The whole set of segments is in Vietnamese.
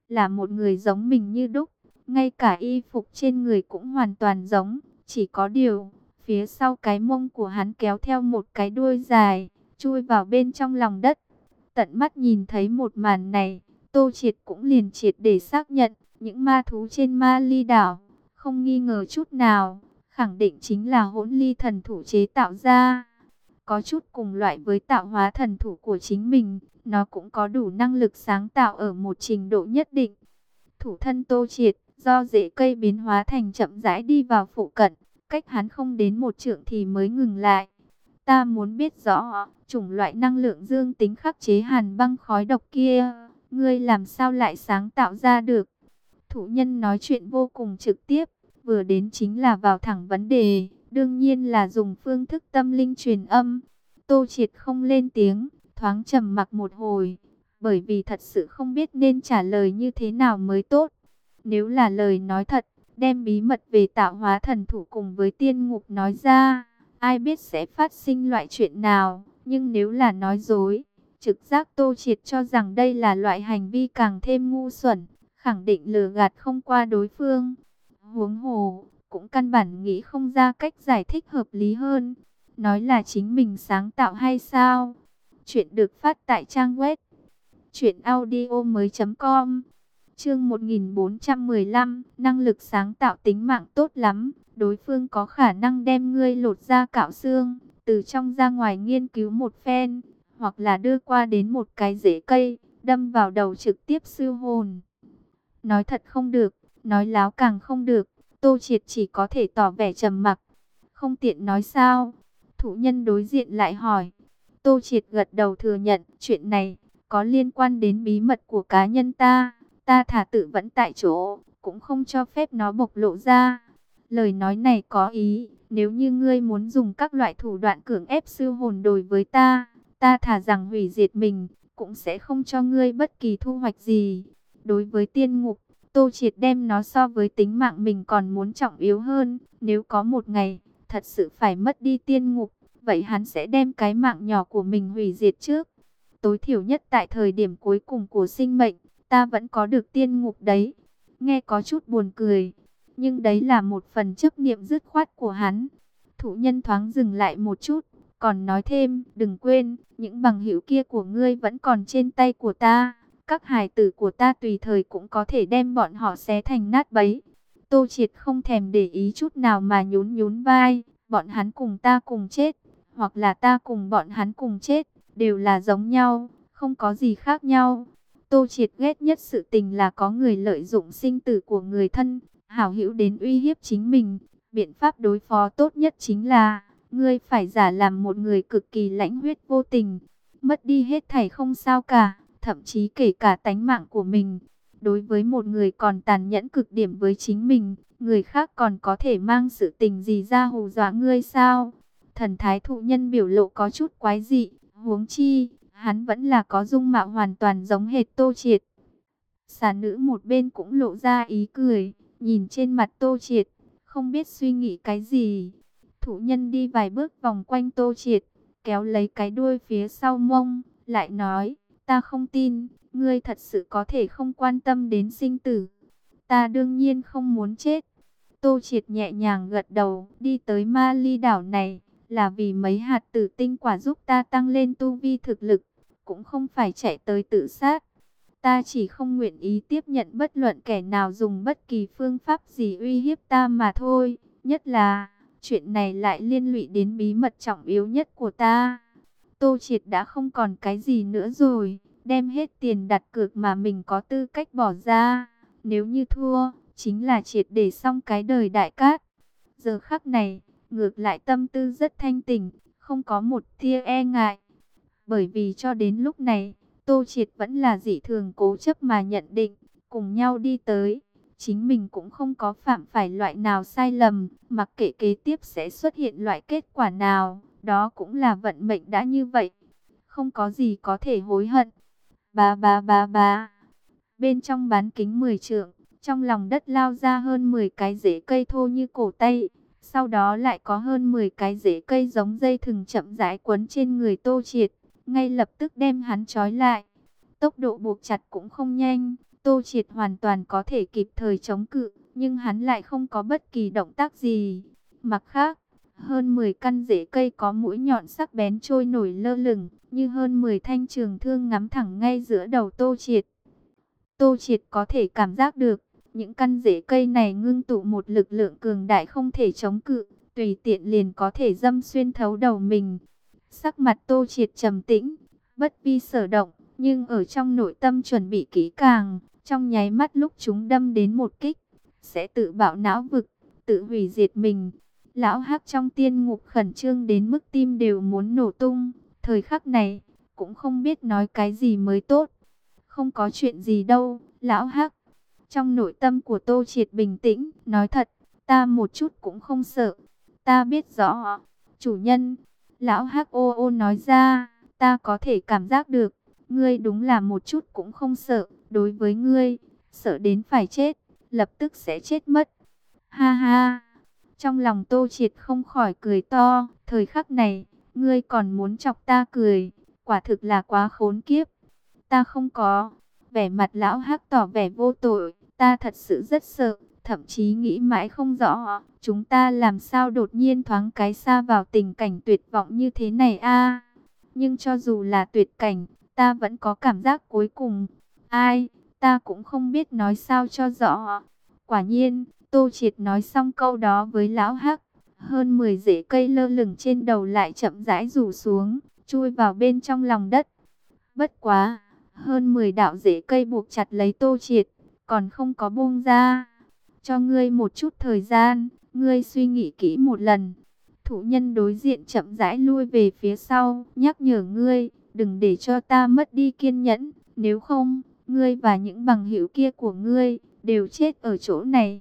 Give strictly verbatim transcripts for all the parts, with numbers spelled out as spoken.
là một người giống mình như đúc, ngay cả y phục trên người cũng hoàn toàn giống, chỉ có điều, phía sau cái mông của hắn kéo theo một cái đuôi dài, chui vào bên trong lòng đất. Tận mắt nhìn thấy một màn này, Tô Triệt cũng liền triệt để xác nhận, những ma thú trên Ma Ly đảo, không nghi ngờ chút nào, khẳng định chính là Hỗn Ly thần thủ chế tạo ra. Có chút cùng loại với tạo hóa thần thủ của chính mình, nó cũng có đủ năng lực sáng tạo ở một trình độ nhất định. Thủ thân Tô Triệt, do rễ cây biến hóa thành chậm rãi đi vào phụ cận, cách hắn không đến một trượng thì mới ngừng lại. Ta muốn biết rõ, chủng loại năng lượng dương tính khắc chế hàn băng khói độc kia, ngươi làm sao lại sáng tạo ra được? Thủ nhân nói chuyện vô cùng trực tiếp, vừa đến chính là vào thẳng vấn đề, đương nhiên là dùng phương thức tâm linh truyền âm. Tô Triệt không lên tiếng, thoáng trầm mặc một hồi, bởi vì thật sự không biết nên trả lời như thế nào mới tốt. Nếu là lời nói thật, đem bí mật về tạo hóa thần thủ cùng với tiên ngục nói ra, ai biết sẽ phát sinh loại chuyện nào. Nhưng nếu là nói dối, trực giác Tô Triệt cho rằng đây là loại hành vi càng thêm ngu xuẩn, khẳng định lừa gạt không qua đối phương. Huống hồ, cũng căn bản nghĩ không ra cách giải thích hợp lý hơn. Nói là chính mình sáng tạo hay sao? Chuyện được phát tại trang web truyện audio mới chấm com. Chương một nghìn bốn trăm mười lăm, năng lực sáng tạo tính mạng tốt lắm, đối phương có khả năng đem ngươi lột da cạo xương, từ trong ra ngoài nghiên cứu một phen, hoặc là đưa qua đến một cái rễ cây, đâm vào đầu trực tiếp siêu hồn. Nói thật không được, nói láo càng không được, Tô Triệt chỉ có thể tỏ vẻ trầm mặc. Không tiện nói sao? Thủ nhân đối diện lại hỏi. Tô Triệt gật đầu thừa nhận, chuyện này có liên quan đến bí mật của cá nhân ta. Ta thả tự vẫn tại chỗ, cũng không cho phép nó bộc lộ ra. Lời nói này có ý, nếu như ngươi muốn dùng các loại thủ đoạn cưỡng ép siêu hồn đối với ta, ta thả rằng hủy diệt mình, cũng sẽ không cho ngươi bất kỳ thu hoạch gì. Đối với tiên ngục, Tô Triệt đem nó so với tính mạng mình còn muốn trọng yếu hơn. Nếu có một ngày, thật sự phải mất đi tiên ngục, vậy hắn sẽ đem cái mạng nhỏ của mình hủy diệt trước. Tối thiểu nhất tại thời điểm cuối cùng của sinh mệnh, ta vẫn có được tiên ngục đấy. Nghe có chút buồn cười, nhưng đấy là một phần chấp niệm dứt khoát của hắn. Thủ nhân thoáng dừng lại một chút, còn nói thêm, đừng quên, những bằng hữu kia của ngươi vẫn còn trên tay của ta. Các hài tử của ta tùy thời cũng có thể đem bọn họ xé thành nát bấy. Tô Triệt không thèm để ý chút nào mà nhún nhún vai, bọn hắn cùng ta cùng chết, hoặc là ta cùng bọn hắn cùng chết, đều là giống nhau, không có gì khác nhau. Tô Triệt ghét nhất sự tình là có người lợi dụng sinh tử của người thân, hảo hữu đến uy hiếp chính mình. Biện pháp đối phó tốt nhất chính là, ngươi phải giả làm một người cực kỳ lãnh huyết vô tình, mất đi hết thảy không sao cả, thậm chí kể cả tánh mạng của mình. Đối với một người còn tàn nhẫn cực điểm với chính mình, người khác còn có thể mang sự tình gì ra hù dọa ngươi sao? Thần thái thụ nhân biểu lộ có chút quái dị, huống chi, hắn vẫn là có dung mạo hoàn toàn giống hệt Tô Triệt. Xà nữ một bên cũng lộ ra ý cười, nhìn trên mặt Tô Triệt, không biết suy nghĩ cái gì. Thụ nhân đi vài bước vòng quanh Tô Triệt, kéo lấy cái đuôi phía sau mông, lại nói, ta không tin, ngươi thật sự có thể không quan tâm đến sinh tử. Ta đương nhiên không muốn chết. Tô Triệt nhẹ nhàng gật đầu, đi tới Ma Ly đảo này, là vì mấy hạt tử tinh quả giúp ta tăng lên tu vi thực lực, cũng không phải chạy tới tự sát. Ta chỉ không nguyện ý tiếp nhận bất luận kẻ nào dùng bất kỳ phương pháp gì uy hiếp ta mà thôi. Nhất là, chuyện này lại liên lụy đến bí mật trọng yếu nhất của ta. Tô Triệt đã không còn cái gì nữa rồi, đem hết tiền đặt cược mà mình có tư cách bỏ ra. Nếu như thua, chính là triệt để xong cái đời đại cát. Giờ khắc này, ngược lại tâm tư rất thanh tỉnh, không có một tia e ngại. Bởi vì cho đến lúc này, Tô Triệt vẫn là dị thường cố chấp mà nhận định, cùng nhau đi tới. Chính mình cũng không có phạm phải loại nào sai lầm, mặc kệ kế tiếp sẽ xuất hiện loại kết quả nào, đó cũng là vận mệnh đã như vậy. Không có gì có thể hối hận. Ba ba ba ba. Bên trong bán kính mười trượng, trong lòng đất lao ra hơn mười cái rễ cây thô như cổ tay. Sau đó lại có hơn mười cái rễ cây giống dây thừng chậm rãi quấn trên người Tô Triệt, ngay lập tức đem hắn trói lại. Tốc độ buộc chặt cũng không nhanh, Tô Triệt hoàn toàn có thể kịp thời chống cự, nhưng hắn lại không có bất kỳ động tác gì. Mặt khác, hơn mười căn rễ cây có mũi nhọn sắc bén trôi nổi lơ lửng, như hơn mười thanh trường thương ngắm thẳng ngay giữa đầu Tô Triệt. Tô Triệt có thể cảm giác được, những căn rễ cây này ngưng tụ một lực lượng cường đại không thể chống cự, tùy tiện liền có thể đâm xuyên thấu đầu mình. Sắc mặt Tô Triệt trầm tĩnh, bất vi sở động, nhưng ở trong nội tâm chuẩn bị kỹ càng, trong nháy mắt lúc chúng đâm đến một kích, sẽ tự bạo não vực, tự hủy diệt mình. Lão Hắc trong tiên ngục khẩn trương đến mức tim đều muốn nổ tung, thời khắc này, cũng không biết nói cái gì mới tốt. Không có chuyện gì đâu, Lão Hắc. Trong nội tâm của Tô Triệt bình tĩnh, nói thật, ta một chút cũng không sợ. Ta biết rõ, chủ nhân. Lão Hắc ô ô nói ra, ta có thể cảm giác được, ngươi đúng là một chút cũng không sợ. Đối với ngươi, sợ đến phải chết, lập tức sẽ chết mất. Ha ha. Trong lòng Tô Triệt không khỏi cười to, thời khắc này, ngươi còn muốn chọc ta cười, quả thực là quá khốn kiếp. Ta không có. Vẻ mặt Lão Hắc tỏ vẻ vô tội, ta thật sự rất sợ, thậm chí nghĩ mãi không rõ, chúng ta làm sao đột nhiên thoáng cái xa vào tình cảnh tuyệt vọng như thế này a. Nhưng cho dù là tuyệt cảnh, ta vẫn có cảm giác cuối cùng. Ai, ta cũng không biết nói sao cho rõ. Quả nhiên, Tô Triệt nói xong câu đó với Lão Hắc, hơn mười rễ cây lơ lửng trên đầu lại chậm rãi rủ xuống, chui vào bên trong lòng đất. Bất quá, hơn mười đạo rễ cây buộc chặt lấy Tô Triệt, còn không có buông ra. Cho ngươi một chút thời gian, ngươi suy nghĩ kỹ một lần. Thụ nhân đối diện chậm rãi lui về phía sau, nhắc nhở ngươi, đừng để cho ta mất đi kiên nhẫn, nếu không, ngươi và những bằng hữu kia của ngươi đều chết ở chỗ này.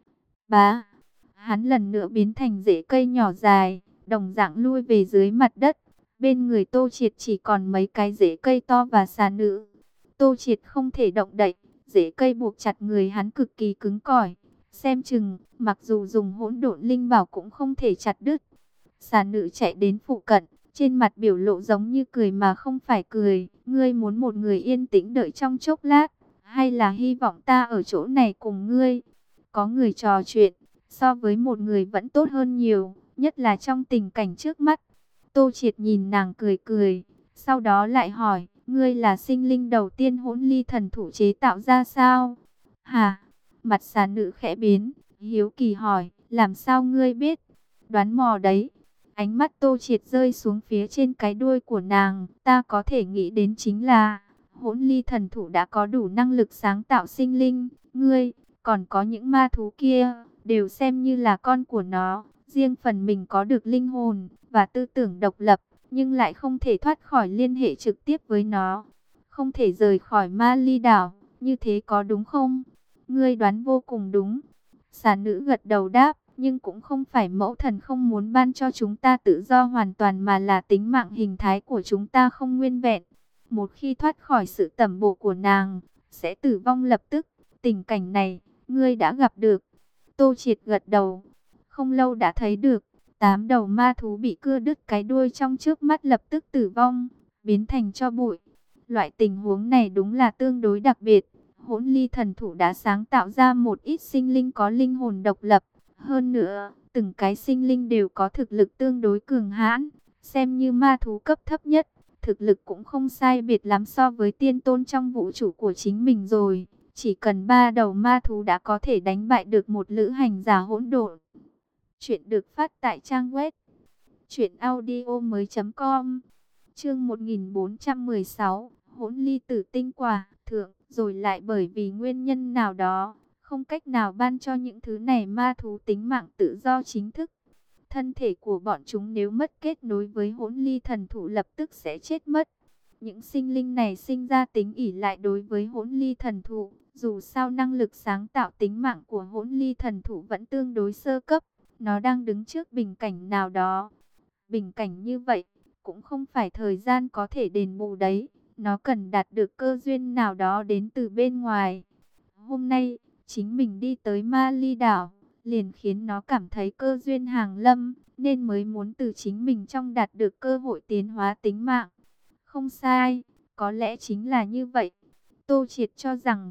Bá, hắn lần nữa biến thành rễ cây nhỏ dài, đồng dạng lui về dưới mặt đất. Bên người Tô Triệt chỉ còn mấy cái rễ cây to và xà nữ. Tô Triệt không thể động đậy, rễ cây buộc chặt người hắn cực kỳ cứng cỏi. Xem chừng, mặc dù dùng hỗn độn linh bảo cũng không thể chặt đứt. Xà nữ chạy đến phụ cận, trên mặt biểu lộ giống như cười mà không phải cười. Ngươi muốn một người yên tĩnh đợi trong chốc lát, hay là hy vọng ta ở chỗ này cùng ngươi? Có người trò chuyện, so với một người vẫn tốt hơn nhiều, nhất là trong tình cảnh trước mắt. Tô Triệt nhìn nàng cười cười, sau đó lại hỏi, ngươi là sinh linh đầu tiên hỗn ly thần thủ chế tạo ra sao? Hả? Mặt xà nữ khẽ biến, hiếu kỳ hỏi, làm sao ngươi biết? Đoán mò đấy. Ánh mắt Tô Triệt rơi xuống phía trên cái đuôi của nàng, ta có thể nghĩ đến chính là, hỗn ly thần thủ đã có đủ năng lực sáng tạo sinh linh, ngươi, còn có những ma thú kia, đều xem như là con của nó, riêng phần mình có được linh hồn và tư tưởng độc lập, nhưng lại không thể thoát khỏi liên hệ trực tiếp với nó, không thể rời khỏi Ma Ly đảo, như thế có đúng không? Ngươi đoán vô cùng đúng. Xà nữ gật đầu đáp, nhưng cũng không phải mẫu thần không muốn ban cho chúng ta tự do hoàn toàn, mà là tính mạng hình thái của chúng ta không nguyên vẹn. Một khi thoát khỏi sự tẩm bổ của nàng, sẽ tử vong lập tức. Tình cảnh này, ngươi đã gặp được. Tô Triệt gật đầu. Không lâu đã thấy được, tám đầu ma thú bị cưa đứt cái đuôi trong trước mắt lập tức tử vong, biến thành tro bụi. Loại tình huống này đúng là tương đối đặc biệt. Hỗn ly thần thủ đã sáng tạo ra một ít sinh linh có linh hồn độc lập. Hơn nữa, từng cái sinh linh đều có thực lực tương đối cường hãn, xem như ma thú cấp thấp nhất. Thực lực cũng không sai biệt lắm so với tiên tôn trong vũ trụ của chính mình rồi. Chỉ cần ba đầu ma thú đã có thể đánh bại được một lữ hành giả hỗn độn. Chuyện được phát tại trang web truyện audio mới chấm com. Chương một nghìn bốn trăm mười sáu, hỗn ly tử tinh quả thượng, rồi lại bởi vì nguyên nhân nào đó, không cách nào ban cho những thứ này ma thú tính mạng tự do chính thức. Thân thể của bọn chúng nếu mất kết nối với hỗn ly thần thụ lập tức sẽ chết mất. Những sinh linh này sinh ra tính ỷ lại đối với hỗn ly thần thụ. Dù sao năng lực sáng tạo tính mạng của hỗn ly thần thụ vẫn tương đối sơ cấp. Nó đang đứng trước bình cảnh nào đó. Bình cảnh như vậy, cũng không phải thời gian có thể đền bù đấy. Nó cần đạt được cơ duyên nào đó đến từ bên ngoài. Hôm nay, chính mình đi tới Ma Ly đảo, liền khiến nó cảm thấy cơ duyên hàng lâm, nên mới muốn từ chính mình trong đạt được cơ hội tiến hóa tính mạng. Không sai, có lẽ chính là như vậy. Tô Triệt cho rằng,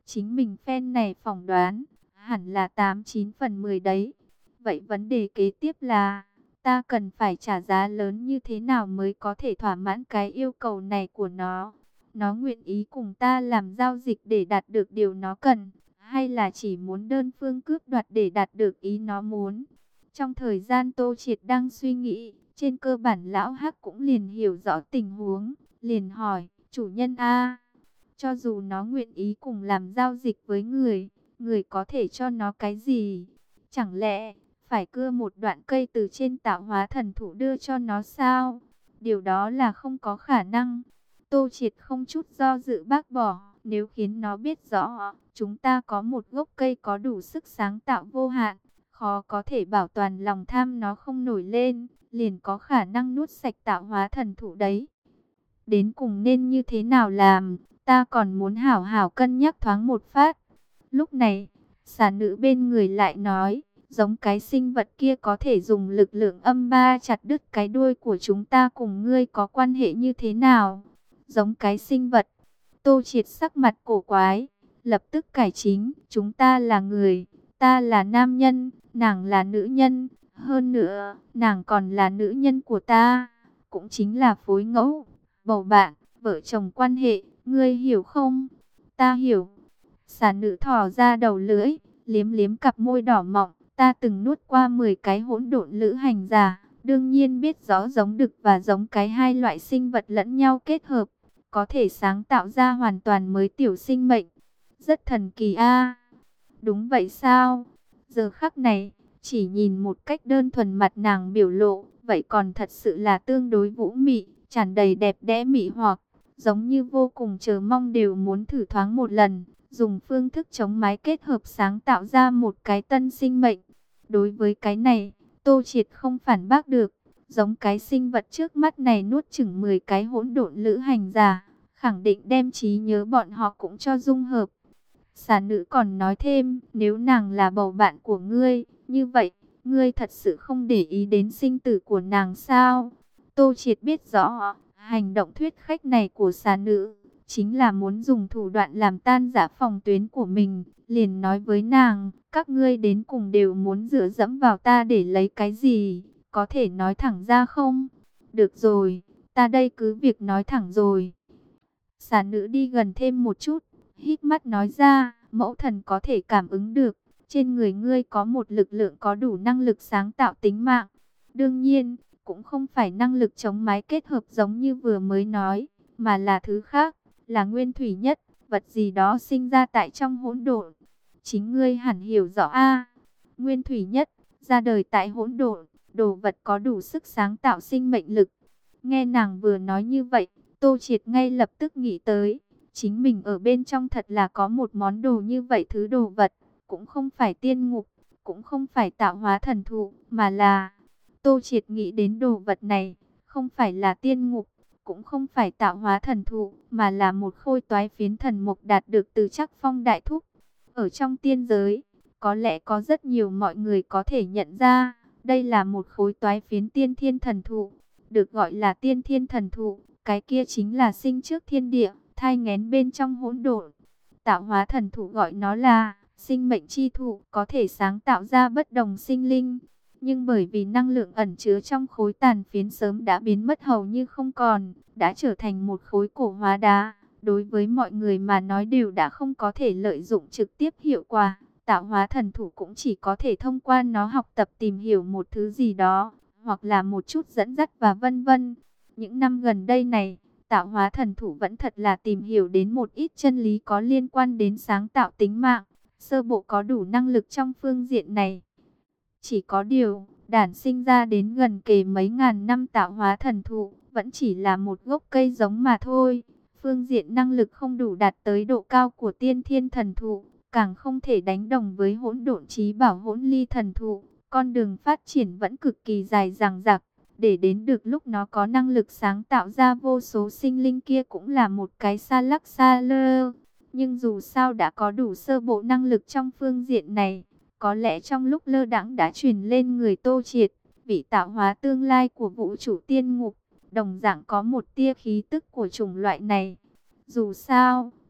Chính mình phen này phỏng đoán, hẳn là tám chín phần mười đấy. Vậy vấn đề kế tiếp là, ta cần phải trả giá lớn như thế nào mới có thể thỏa mãn cái yêu cầu này của nó? Nó nguyện ý cùng ta làm giao dịch để đạt được điều nó cần, hay là chỉ muốn đơn phương cướp đoạt để đạt được ý nó muốn? Trong thời gian Tô Triệt đang suy nghĩ, trên cơ bản lão Hắc cũng liền hiểu rõ tình huống, liền hỏi, chủ nhân A, cho dù nó nguyện ý cùng làm giao dịch với người, người có thể cho nó cái gì? Chẳng lẽ phải cưa một đoạn cây từ trên tạo hóa thần thụ đưa cho nó sao? Điều đó là không có khả năng. Tô Triệt không chút do dự bác bỏ, nếu khiến nó biết rõ, chúng ta có một gốc cây có đủ sức sáng tạo vô hạn, khó có thể bảo toàn lòng tham nó không nổi lên, liền có khả năng nuốt sạch tạo hóa thần thụ đấy. Đến cùng nên như thế nào làm, ta còn muốn hảo hảo cân nhắc thoáng một phát. Lúc này, xà nữ bên người lại nói, giống cái sinh vật kia có thể dùng lực lượng âm ba chặt đứt cái đuôi của chúng ta, cùng ngươi có quan hệ như thế nào? Giống cái sinh vật. Tô Triệt sắc mặt cổ quái, lập tức cải chính, chúng ta là người, ta là nam nhân, nàng là nữ nhân, hơn nữa, nàng còn là nữ nhân của ta, cũng chính là phối ngẫu, bầu bạn, vợ chồng quan hệ, ngươi hiểu không? Ta hiểu. Xà nữ thò ra đầu lưỡi, liếm liếm cặp môi đỏ mọng, ta từng nuốt qua mười cái hỗn độn lữ hành giả, đương nhiên biết rõ giống đực và giống cái hai loại sinh vật lẫn nhau kết hợp, có thể sáng tạo ra hoàn toàn mới tiểu sinh mệnh. Rất thần kỳ a. Đúng vậy sao? Giờ khắc này, chỉ nhìn một cách đơn thuần mặt nàng biểu lộ, vậy còn thật sự là tương đối vũ mị, tràn đầy đẹp đẽ mị hoặc, giống như vô cùng chờ mong đều muốn thử thoáng một lần, dùng phương thức chống mái kết hợp sáng tạo ra một cái tân sinh mệnh. Đối với cái này, Tô Triệt không phản bác được, giống cái sinh vật trước mắt này nuốt chừng mười cái hỗn độn lữ hành giả, khẳng định đem trí nhớ bọn họ cũng cho dung hợp. Xà nữ còn nói thêm, nếu nàng là bầu bạn của ngươi, như vậy, ngươi thật sự không để ý đến sinh tử của nàng sao? Tô Triệt biết rõ, hành động thuyết khách này của xà nữ, chính là muốn dùng thủ đoạn làm tan rã phòng tuyến của mình, liền nói với nàng, các ngươi đến cùng đều muốn dựa dẫm vào ta để lấy cái gì, có thể nói thẳng ra không? Được rồi, ta đây cứ việc nói thẳng rồi. Xà nữ đi gần thêm một chút, hít mắt nói ra, mẫu thần có thể cảm ứng được, trên người ngươi có một lực lượng có đủ năng lực sáng tạo tính mạng. Đương nhiên, cũng không phải năng lực chống mái kết hợp giống như vừa mới nói, mà là thứ khác, là nguyên thủy nhất, vật gì đó sinh ra tại trong hỗn độn. Chính ngươi hẳn hiểu rõ a. Nguyên thủy nhất, ra đời tại hỗn độn, đồ vật có đủ sức sáng tạo sinh mệnh lực. Nghe nàng vừa nói như vậy, Tô Triệt ngay lập tức nghĩ tới, chính mình ở bên trong thật là có một món đồ như vậy, thứ đồ vật, cũng không phải tiên ngục, cũng không phải tạo hóa thần thụ, mà là... Tô Triệt nghĩ đến đồ vật này, không phải là tiên ngục, cũng không phải tạo hóa thần thụ, mà là một khôi toái phiến thần mục đạt được từ Trắc Phong Đại Thúc. Ở trong tiên giới, có lẽ có rất nhiều mọi người có thể nhận ra, đây là một khối toái phiến tiên thiên thần thụ, được gọi là tiên thiên thần thụ, cái kia chính là sinh trước thiên địa, thai nghén bên trong hỗn độn. Tạo hóa thần thụ gọi nó là sinh mệnh chi thụ, có thể sáng tạo ra bất đồng sinh linh. Nhưng bởi vì năng lượng ẩn chứa trong khối tàn phiến sớm đã biến mất hầu như không còn, đã trở thành một khối cổ hóa đá, đối với mọi người mà nói đều đã không có thể lợi dụng trực tiếp hiệu quả. Tạo hóa thần thụ cũng chỉ có thể thông qua nó học tập tìm hiểu một thứ gì đó, hoặc là một chút dẫn dắt và vân vân. Những năm gần đây này, tạo hóa thần thụ vẫn thật là tìm hiểu đến một ít chân lý có liên quan đến sáng tạo tính mạng, sơ bộ có đủ năng lực trong phương diện này. Chỉ có điều, đản sinh ra đến gần kề mấy ngàn năm tạo hóa thần thụ, vẫn chỉ là một gốc cây giống mà thôi. Phương diện năng lực không đủ đạt tới độ cao của tiên thiên thần thụ, càng không thể đánh đồng với hỗn độn chí bảo hỗn ly thần thụ. Con đường phát triển vẫn cực kỳ dài dằng dặc, để đến được lúc nó có năng lực sáng tạo ra vô số sinh linh kia cũng là một cái xa lắc xa lơ. Nhưng dù sao đã có đủ sơ bộ năng lực trong phương diện này, có lẽ trong lúc lơ đãng đã truyền lên người Tô Triệt, vị tạo hóa tương lai của vũ trụ tiên ngục, đồng dạng có một tia khí tức của chủng loại này. Dù sao,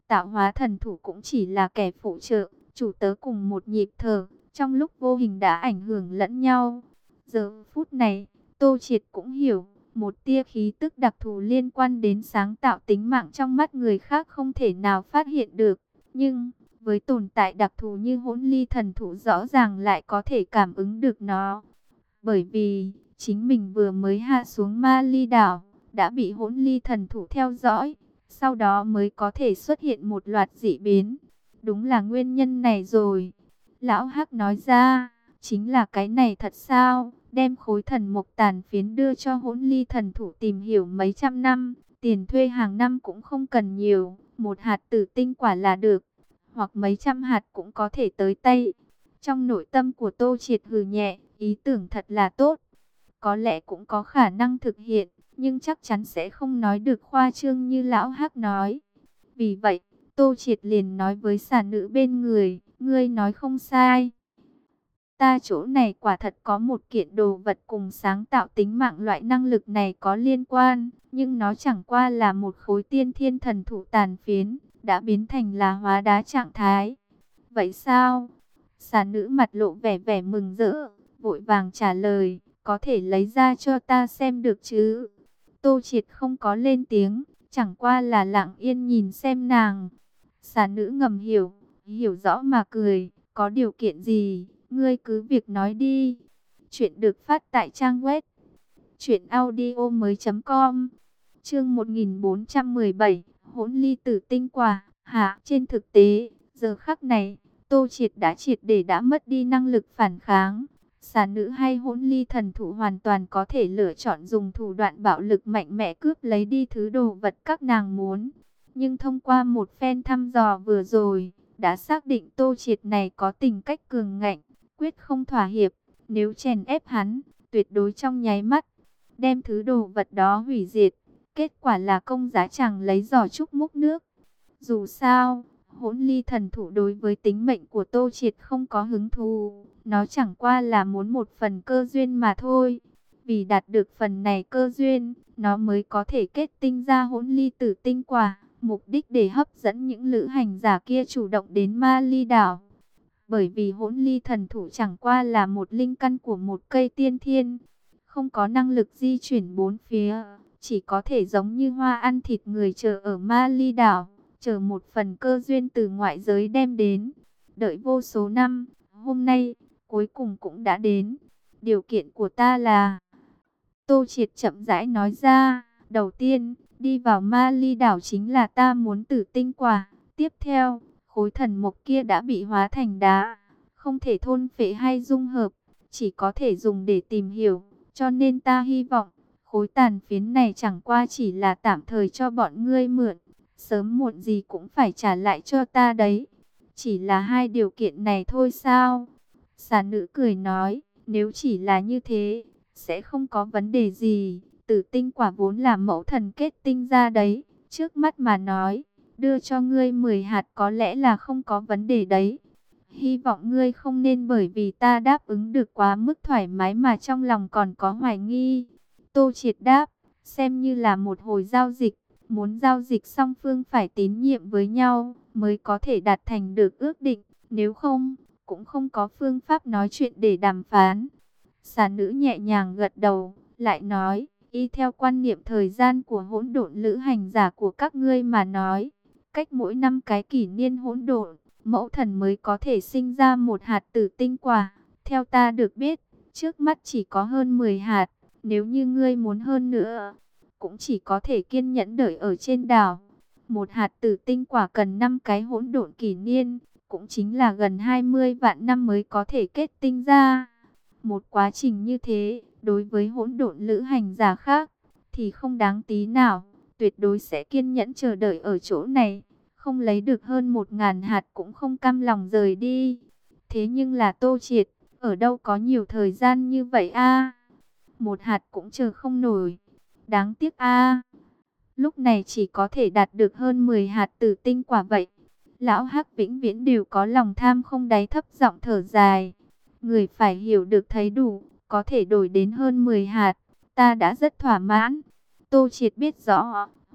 tạo hóa thần thủ cũng chỉ là kẻ phụ trợ, chủ tớ cùng một nhịp thở, trong lúc vô hình đã ảnh hưởng lẫn nhau. Giờ phút này, Tô Triệt cũng hiểu, một tia khí tức đặc thù liên quan đến sáng tạo tính mạng trong mắt người khác không thể nào phát hiện được. Nhưng, với tồn tại đặc thù như hỗn ly thần thủ rõ ràng lại có thể cảm ứng được nó. Bởi vì, chính mình vừa mới hạ xuống Ma Ly đảo, đã bị hỗn ly thần thủ theo dõi, sau đó mới có thể xuất hiện một loạt dị biến. Đúng là nguyên nhân này rồi. Lão Hắc nói ra, chính là cái này thật sao? Đem khối thần mộc tàn phiến đưa cho hỗn ly thần thủ tìm hiểu mấy trăm năm, tiền thuê hàng năm cũng không cần nhiều, một hạt tử tinh quả là được, hoặc mấy trăm hạt cũng có thể tới tay. Trong nội tâm của Tô Triệt hừ nhẹ, ý tưởng thật là tốt, có lẽ cũng có khả năng thực hiện, nhưng chắc chắn sẽ không nói được khoa trương như lão Hắc nói. Vì vậy, Tô Triệt liền nói với xà nữ bên người, ngươi nói không sai. Ta chỗ này quả thật có một kiện đồ vật cùng sáng tạo tính mạng loại năng lực này có liên quan, nhưng nó chẳng qua là một khối tiên thiên thần thụ tàn phiến, đã biến thành là hóa đá trạng thái. Vậy sao? Xà nữ mặt lộ vẻ vẻ mừng rỡ, vội vàng trả lời, có thể lấy ra cho ta xem được chứ? Tô Triệt không có lên tiếng, chẳng qua là lặng yên nhìn xem nàng. Xà nữ ngầm hiểu, hiểu rõ mà cười, có điều kiện gì? Ngươi cứ việc nói đi. Chuyện được phát tại trang web truyện audio mới chấm com. Chương một nghìn bốn trăm mười bảy, hỗn ly tử tinh quả. Hạ, trên thực tế, giờ khắc này, Tô Triệt đã triệt để đã mất đi năng lực phản kháng. Xà nữ hay hỗn ly thần thủ hoàn toàn có thể lựa chọn dùng thủ đoạn bạo lực mạnh mẽ cướp lấy đi thứ đồ vật các nàng muốn. Nhưng thông qua một phen thăm dò vừa rồi, đã xác định Tô Triệt này có tình cách cường ngạnh, quyết không thỏa hiệp. Nếu chèn ép hắn, tuyệt đối trong nháy mắt đem thứ đồ vật đó hủy diệt. Kết quả là công giá chẳng lấy giỏ trúc múc nước. Dù sao, hỗn ly thần thủ đối với tính mệnh của Tô Triệt không có hứng thú, nó chẳng qua là muốn một phần cơ duyên mà thôi. Vì đạt được phần này cơ duyên, nó mới có thể kết tinh ra hỗn ly tử tinh quả, mục đích để hấp dẫn những lữ hành giả kia chủ động đến Ma Ly đảo. Bởi vì hỗn ly thần thủ chẳng qua là một linh căn của một cây tiên thiên, không có năng lực di chuyển bốn phía, chỉ có thể giống như hoa ăn thịt người chờ ở Ma Ly đảo, chờ một phần cơ duyên từ ngoại giới đem đến. Đợi vô số năm, hôm nay, cuối cùng cũng đã đến. Điều kiện của ta là... Tô Triệt chậm rãi nói ra, đầu tiên, đi vào Ma Ly đảo chính là ta muốn tử tinh quả. Tiếp theo, khối thần mộc kia đã bị hóa thành đá, không thể thôn phệ hay dung hợp, chỉ có thể dùng để tìm hiểu. Cho nên ta hy vọng, khối tàn phiến này chẳng qua chỉ là tạm thời cho bọn ngươi mượn, sớm muộn gì cũng phải trả lại cho ta đấy. Chỉ là hai điều kiện này thôi sao? Xà nữ cười nói, nếu chỉ là như thế, sẽ không có vấn đề gì. Tử tinh quả vốn là mẫu thần kết tinh ra đấy. Trước mắt mà nói, đưa cho ngươi mười hạt có lẽ là không có vấn đề đấy. Hy vọng ngươi không nên bởi vì ta đáp ứng được quá mức thoải mái mà trong lòng còn có hoài nghi. Tô Triệt đáp, xem như là một hồi giao dịch. Muốn giao dịch song phương phải tín nhiệm với nhau mới có thể đạt thành được ước định. Nếu không, cũng không có phương pháp nói chuyện để đàm phán. Xà nữ nhẹ nhàng gật đầu, lại nói, y theo quan niệm thời gian của hỗn độn lữ hành giả của các ngươi mà nói, cách mỗi năm cái kỷ niên hỗn độn, mẫu thần mới có thể sinh ra một hạt tử tinh quả. Theo ta được biết, trước mắt chỉ có hơn mười hạt, nếu như ngươi muốn hơn nữa, cũng chỉ có thể kiên nhẫn đợi ở trên đảo. Một hạt tử tinh quả cần năm cái hỗn độn kỷ niên, cũng chính là gần hai mươi vạn năm mới có thể kết tinh ra. Một quá trình như thế, đối với hỗn độn lữ hành giả khác, thì không đáng tí nào, tuyệt đối sẽ kiên nhẫn chờ đợi ở chỗ này. Không lấy được hơn một ngàn hạt cũng không cam lòng rời đi. Thế nhưng là Tô Triệt, ở đâu có nhiều thời gian như vậy a? Một hạt cũng chờ không nổi. Đáng tiếc a. Lúc này chỉ có thể đạt được hơn mười hạt tử tinh quả vậy. Lão Hắc vĩnh viễn đều có lòng tham không đáy, thấp giọng thở dài. Người phải hiểu được thấy đủ, có thể đổi đến hơn mười hạt, ta đã rất thỏa mãn. Tô Triệt biết rõ,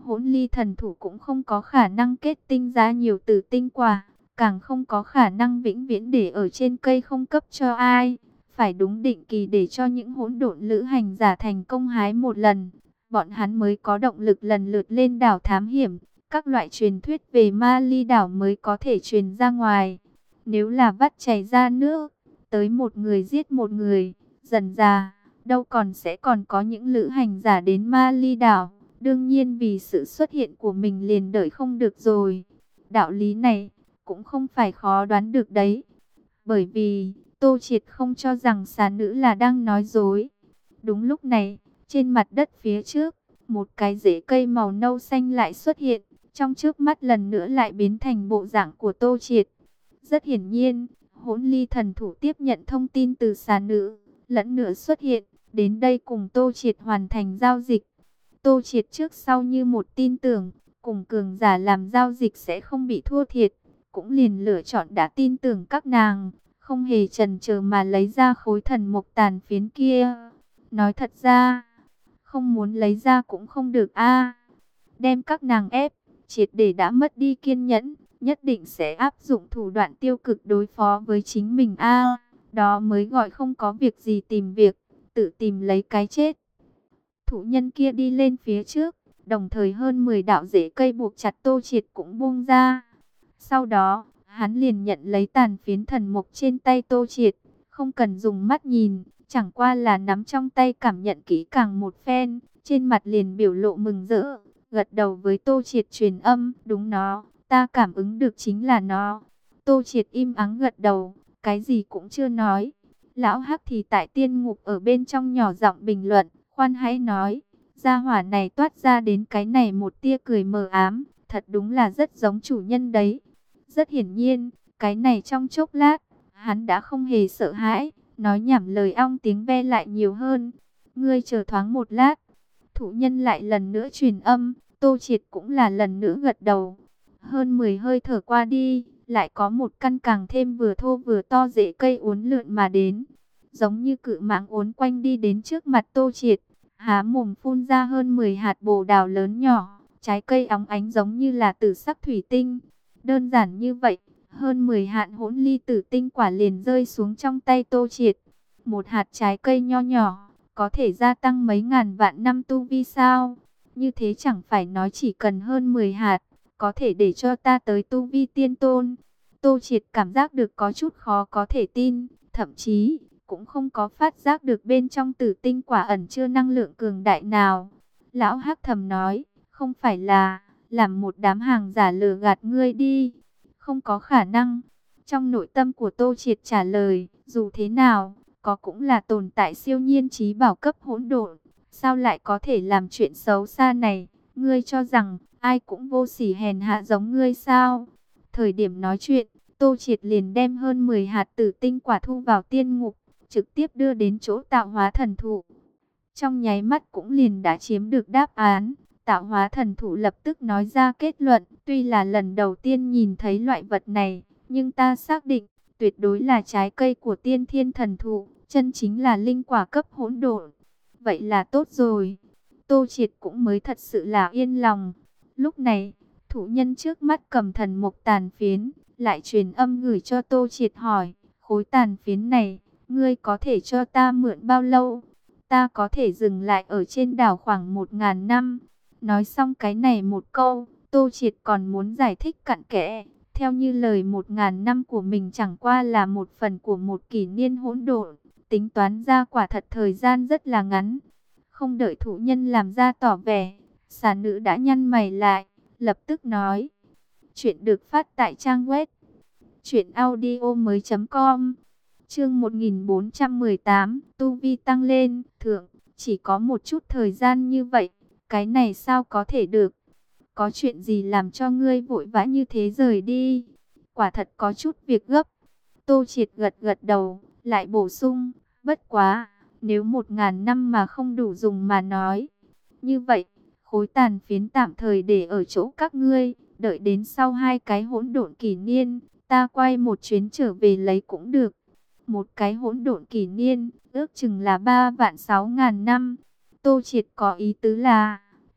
Hỗn ly thần thủ cũng không có khả năng kết tinh ra nhiều tử tinh quả, càng không có khả năng vĩnh viễn để ở trên cây không cấp cho ai. Phải đúng định kỳ để cho những hỗn độn lữ hành giả thành công hái một lần, bọn hắn mới có động lực lần lượt lên đảo thám hiểm. Các loại truyền thuyết về Ma Ly đảo mới có thể truyền ra ngoài. Nếu là vắt chảy ra nước, tới một người giết một người, dần dà, đâu còn sẽ còn có những lữ hành giả đến Ma Ly đảo. Đương nhiên vì sự xuất hiện của mình liền đợi không được rồi. Đạo lý này cũng không phải khó đoán được đấy. Bởi vì Tô Triệt không cho rằng xà nữ là đang nói dối. Đúng lúc này, trên mặt đất phía trước, một cái rễ cây màu nâu xanh lại xuất hiện. Trong trước mắt lần nữa lại biến thành bộ dạng của Tô Triệt. Rất hiển nhiên, Hỗn ly thần thủ tiếp nhận thông tin từ xà nữ, lẫn nữa xuất hiện, đến đây cùng Tô Triệt hoàn thành giao dịch. Tô Triệt trước sau như một tin tưởng, cùng cường giả làm giao dịch sẽ không bị thua thiệt, cũng liền lựa chọn đã tin tưởng các nàng, không hề chần chờ mà lấy ra khối thần mộc tàn phiến kia. Nói thật ra, không muốn lấy ra cũng không được a. Đem các nàng ép, triệt để đã mất đi kiên nhẫn, nhất định sẽ áp dụng thủ đoạn tiêu cực đối phó với chính mình a. Đó mới gọi không có việc gì tìm việc, tự tìm lấy cái chết. Thủ nhân kia đi lên phía trước, đồng thời hơn mười đạo rễ cây buộc chặt Tô Triệt cũng buông ra. Sau đó, hắn liền nhận lấy tàn phiến thần mộc trên tay Tô Triệt, không cần dùng mắt nhìn, chẳng qua là nắm trong tay cảm nhận kỹ càng một phen, trên mặt liền biểu lộ mừng rỡ, gật đầu với Tô Triệt truyền âm, đúng nó, ta cảm ứng được chính là nó. Tô Triệt im ắng gật đầu, cái gì cũng chưa nói. Lão Hắc thì tại tiên ngục ở bên trong nhỏ giọng bình luận, khoan hãy nói, gia hỏa này toát ra đến cái này một tia cười mờ ám, thật đúng là rất giống chủ nhân đấy. Rất hiển nhiên, cái này trong chốc lát, hắn đã không hề sợ hãi, nói nhảm lời ong tiếng ve lại nhiều hơn. Ngươi chờ thoáng một lát, thủ nhân lại lần nữa truyền âm, Tô Triệt cũng là lần nữa gật đầu. Hơn mười hơi thở qua đi, lại có một căn càng thêm vừa thô vừa to rễ cây uốn lượn mà đến. Giống như cự mãng uốn quanh đi đến trước mặt Tô Triệt, há mồm phun ra hơn mười hạt bồ đào lớn nhỏ, trái cây óng ánh giống như là tử sắc thủy tinh. Đơn giản như vậy, hơn mười hạt hỗn ly tử tinh quả liền rơi xuống trong tay Tô Triệt. Một hạt trái cây nho nhỏ, có thể gia tăng mấy ngàn vạn năm tu vi sao? Như thế chẳng phải nói chỉ cần hơn mười hạt, có thể để cho ta tới tu vi tiên tôn. Tô Triệt cảm giác được có chút khó có thể tin, thậm chí cũng không có phát giác được bên trong tử tinh quả ẩn chứa năng lượng cường đại nào. Lão Hắc thầm nói, không phải là làm một đám hàng giả lừa gạt ngươi đi, không có khả năng. Trong nội tâm của Tô Triệt trả lời, dù thế nào, có cũng là tồn tại siêu nhiên trí bảo cấp hỗn độn, sao lại có thể làm chuyện xấu xa này? Ngươi cho rằng ai cũng vô sỉ hèn hạ giống ngươi sao? Thời điểm nói chuyện, Tô Triệt liền đem hơn mười hạt tử tinh quả thu vào tiên ngục, trực tiếp đưa đến chỗ tạo hóa thần thụ. Trong nháy mắt cũng liền đã chiếm được đáp án. Tạo hóa thần thụ lập tức nói ra kết luận, tuy là lần đầu tiên nhìn thấy loại vật này, nhưng ta xác định, tuyệt đối là trái cây của tiên thiên thần thụ, chân chính là linh quả cấp hỗn độn. Vậy là tốt rồi. Tô Triệt cũng mới thật sự là yên lòng. Lúc này, thủ nhân trước mắt cầm thần mộc tàn phiến, lại truyền âm gửi cho Tô Triệt hỏi, khối tàn phiến này, ngươi có thể cho ta mượn bao lâu? Ta có thể dừng lại ở trên đảo khoảng một ngàn năm. Nói xong cái này một câu, Tô Triệt còn muốn giải thích cặn kẽ. Theo như lời một ngàn năm của mình chẳng qua là một phần của một kỷ niên hỗn độn. Tính toán ra quả thật thời gian rất là ngắn. Không đợi thủ nhân làm ra tỏ vẻ, xà nữ đã nhăn mày lại, lập tức nói. Chuyện được phát tại trang web truyện audio mới chấm com. Chương một nghìn bốn trăm mười tám, tu vi tăng lên, thượng, chỉ có một chút thời gian như vậy, cái này sao có thể được? Có chuyện gì làm cho ngươi vội vã như thế rời đi? Quả thật có chút việc gấp. Tô Triệt gật gật đầu, lại bổ sung, bất quá, nếu một ngàn năm mà không đủ dùng mà nói. Như vậy, khối tàn phiến tạm thời để ở chỗ các ngươi, đợi đến sau hai cái hỗn độn kỷ niên, ta quay một chuyến trở về lấy cũng được. Một cái hỗn độn kỷ niên, ước chừng là ba vạn sáu ngàn năm. Tô Triệt có ý tứ là,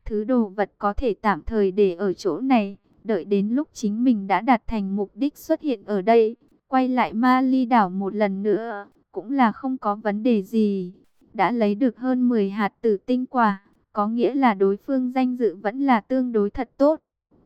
thứ đồ vật có thể tạm thời để ở chỗ này, đợi đến lúc chính mình đã đạt thành mục đích xuất hiện ở đây, quay lại Ma Ly đảo một lần nữa, cũng là không có vấn đề gì. Đã lấy được hơn mười hạt tử tinh quả, có nghĩa là đối phương danh dự vẫn là tương đối thật tốt.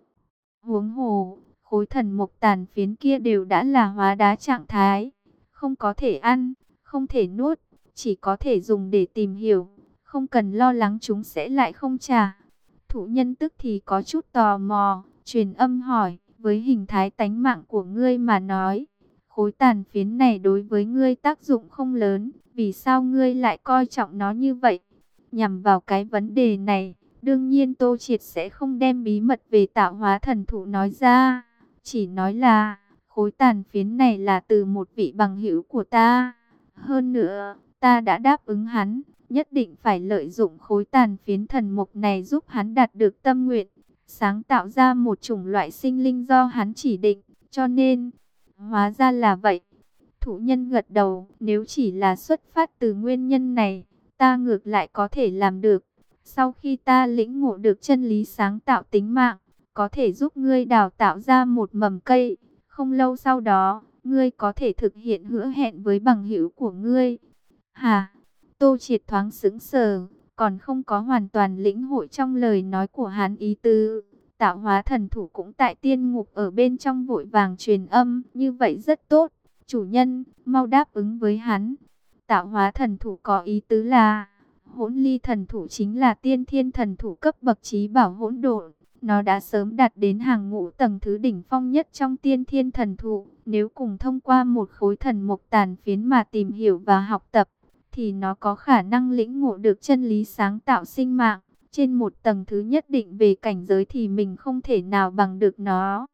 Huống hồ, khối thần mộc tàn phiến kia đều đã là hóa đá trạng thái, không có thể ăn, không thể nuốt, chỉ có thể dùng để tìm hiểu, không cần lo lắng chúng sẽ lại không trả. Thụ nhân tức thì có chút tò mò, truyền âm hỏi, với hình thái tánh mạng của ngươi mà nói, khối tàn phiến này đối với ngươi tác dụng không lớn, vì sao ngươi lại coi trọng nó như vậy? Nhằm vào cái vấn đề này, đương nhiên Tô Triệt sẽ không đem bí mật về tạo hóa thần thụ nói ra, chỉ nói là khối tàn phiến này là từ một vị bằng hữu của ta. Hơn nữa, ta đã đáp ứng hắn, nhất định phải lợi dụng khối tàn phiến thần mộc này giúp hắn đạt được tâm nguyện, sáng tạo ra một chủng loại sinh linh do hắn chỉ định, cho nên, hóa ra là vậy. Thụ nhân gật đầu, nếu chỉ là xuất phát từ nguyên nhân này, ta ngược lại có thể làm được. Sau khi ta lĩnh ngộ được chân lý sáng tạo tính mạng, có thể giúp ngươi đào tạo ra một mầm cây. Không lâu sau đó, ngươi có thể thực hiện hứa hẹn với bằng hữu của ngươi. Hà, Tô Triệt thoáng sững sờ, còn không có hoàn toàn lĩnh hội trong lời nói của hắn ý tứ. Tạo hóa thần thủ cũng tại tiên ngục ở bên trong vội vàng truyền âm, như vậy rất tốt. Chủ nhân, mau đáp ứng với hắn. Tạo hóa thần thủ có ý tứ là, hỗn ly thần thủ chính là tiên thiên thần thủ cấp bậc trí bảo hỗn độn. Nó đã sớm đạt đến hàng ngũ tầng thứ đỉnh phong nhất trong tiên thiên thần thụ. Nếu cùng thông qua một khối thần mộc tàn phiến mà tìm hiểu và học tập, thì nó có khả năng lĩnh ngộ được chân lý sáng tạo sinh mạng. Trên một tầng thứ nhất định về cảnh giới thì mình không thể nào bằng được nó.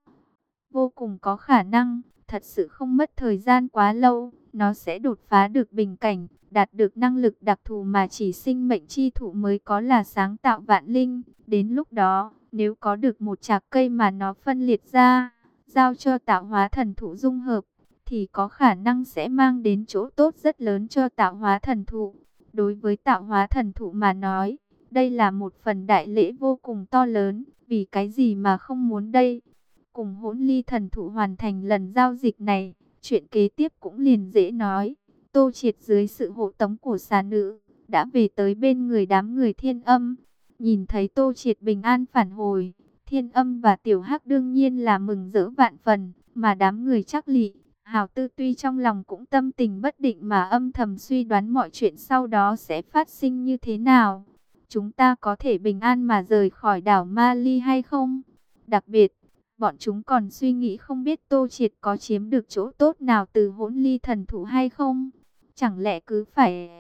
Vô cùng có khả năng, thật sự không mất thời gian quá lâu, nó sẽ đột phá được bình cảnh, đạt được năng lực đặc thù mà chỉ sinh mệnh chi thụ mới có là sáng tạo vạn linh. Đến lúc đó, nếu có được một chạc cây mà nó phân liệt ra, giao cho tạo hóa thần thụ dung hợp, thì có khả năng sẽ mang đến chỗ tốt rất lớn cho tạo hóa thần thụ. Đối với tạo hóa thần thụ mà nói, đây là một phần đại lễ vô cùng to lớn, vì cái gì mà không muốn đây. Cùng hỗn ly thần thụ hoàn thành lần giao dịch này, chuyện kế tiếp cũng liền dễ nói. Tô Triệt dưới sự hộ tống của xà nữ, đã về tới bên người đám người Thiên Âm. Nhìn thấy Tô Triệt bình an phản hồi, Thiên Âm và Tiểu Hắc đương nhiên là mừng rỡ vạn phần, mà đám người Trác Lị, Hào Tư tuy trong lòng cũng tâm tình bất định mà âm thầm suy đoán mọi chuyện sau đó sẽ phát sinh như thế nào. Chúng ta có thể bình an mà rời khỏi đảo Ma Ly hay không? Đặc biệt, bọn chúng còn suy nghĩ không biết Tô Triệt có chiếm được chỗ tốt nào từ hỗn ly thần thụ hay không? Chẳng lẽ cứ phải